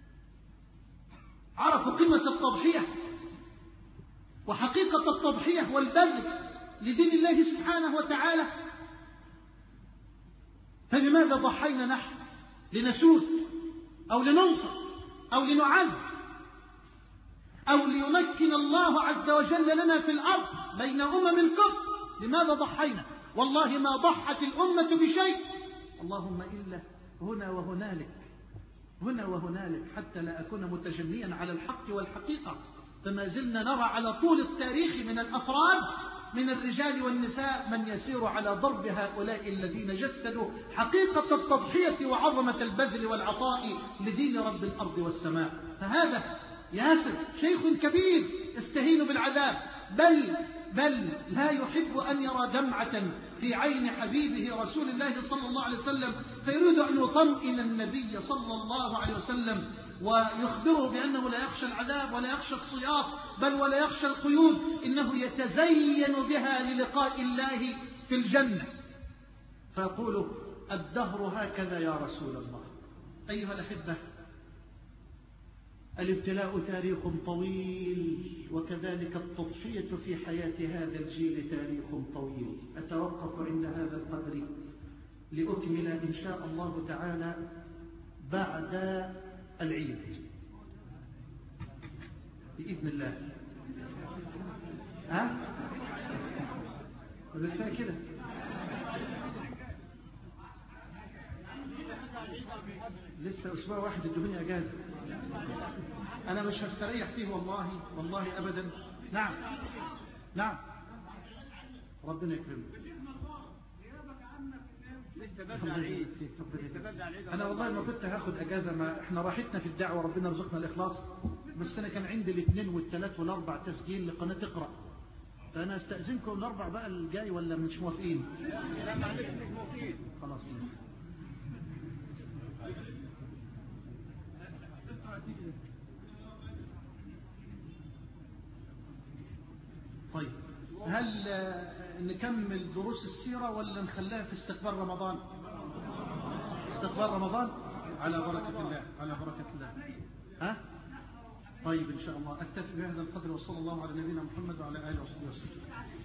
عرفوا قيمة التضحية وحقيقة التضحية والبذل لدين الله سبحانه وتعالى. فلماذا ضحينا نحن؟ لنسود أو لننصر أو لنعز أو ليمكن الله عز وجل لنا في الأرض بين أمم الكفر؟ لماذا ضحينا؟ والله ما ضحت الأمة بشيء، اللهم إلا هنا وهنالك هنا وهنالك، حتى لا أكون متجنيا على الحق والحقيقة. فما زلنا نرى على طول التاريخ من الأفراد من الرجال والنساء من يسير على ضرب هؤلاء الذين جسدوا حقيقة التضحية وعظمة البذل والعطاء لدين رب الأرض والسماء. فهذا ياسر شيخ كبير يستهين بالعذاب، بل بل لا يحب أن يرى دمعة في عين حبيبه رسول الله صلى الله عليه وسلم، فيريد أن يطمئن النبي صلى الله عليه وسلم ويخبره بأنه لا يخشى العذاب ولا يخشى الصياط بل ولا يخشى القيود، إنه يتزين بها للقاء الله في الجنة. فيقول: الدهر هكذا يا رسول الله. أيها الأحبة، الابتلاء تاريخ طويل، وكذلك التضحية في حياة هذا الجيل تاريخ طويل. أتوقف عند هذا القدر لأكمل إن شاء الله تعالى بعد العيد بإذن الله. ها؟ بالفعل كده لسه أسبوع واحد ادوني أجازة، أنا مش هستريح فيه والله والله أبدا. نعم نعم، ربنا يكرمك. لسه بدأ عيد. أنا والله ما كنت هاخد أجازة، ما إحنا راحتنا في الدعوة ربنا رزقنا الإخلاص، بس أنا كان عندي الاثنين والثلاث والأربع تسجيل لقناة اقرأ، فأنا أستأذنكم الأربع بقى الجاي ولا مش موافقين؟ لا معلش مش موافقين. خلاص. طيب، هل نكمل دروس السيرة ولا نخليها في استقبال رمضان؟ استقبال رمضان على بركة الله على بركة الله. ها؟ طيب إن شاء الله أكتفي بهذا القدر، وصلى الله على نبينا محمد وعلى آله وصحبه وسلم.